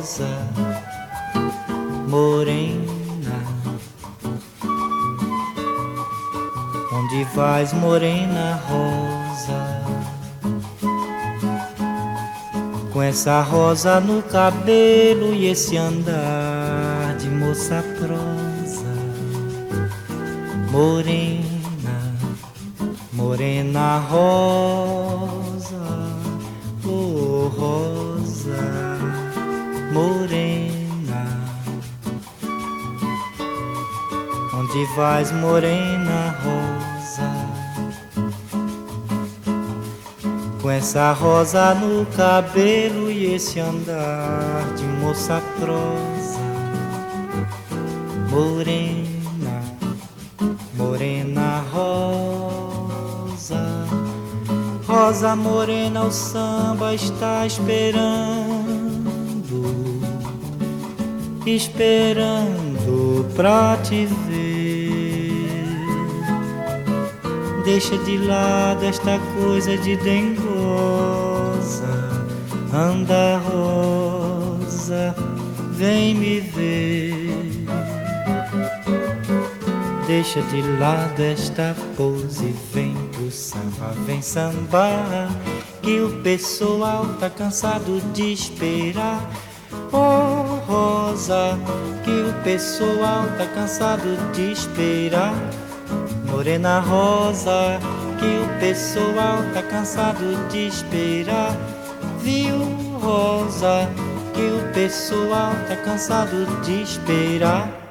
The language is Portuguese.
rosa morena, onde vais, morena rosa? Com essa rosa no cabelo e esse andar de moça prosa, morena, morena rosa, oh rosa morena, onde vais, morena rosa? Com essa rosa no cabelo e esse andar de moça prosa, morena, morena rosa, rosa morena, o samba está esperando pra te ver. Deixa de lado esta coisa de dengosa, anda rosa, vem me ver. Deixa de lado esta pose, vem pro samba, vem sambar, que o pessoal tá cansado de esperar. Oh rosa, que o pessoal tá cansado de esperar. Morena rosa, que o pessoal tá cansado de esperar. Viu, rosa, que o pessoal tá cansado de esperar.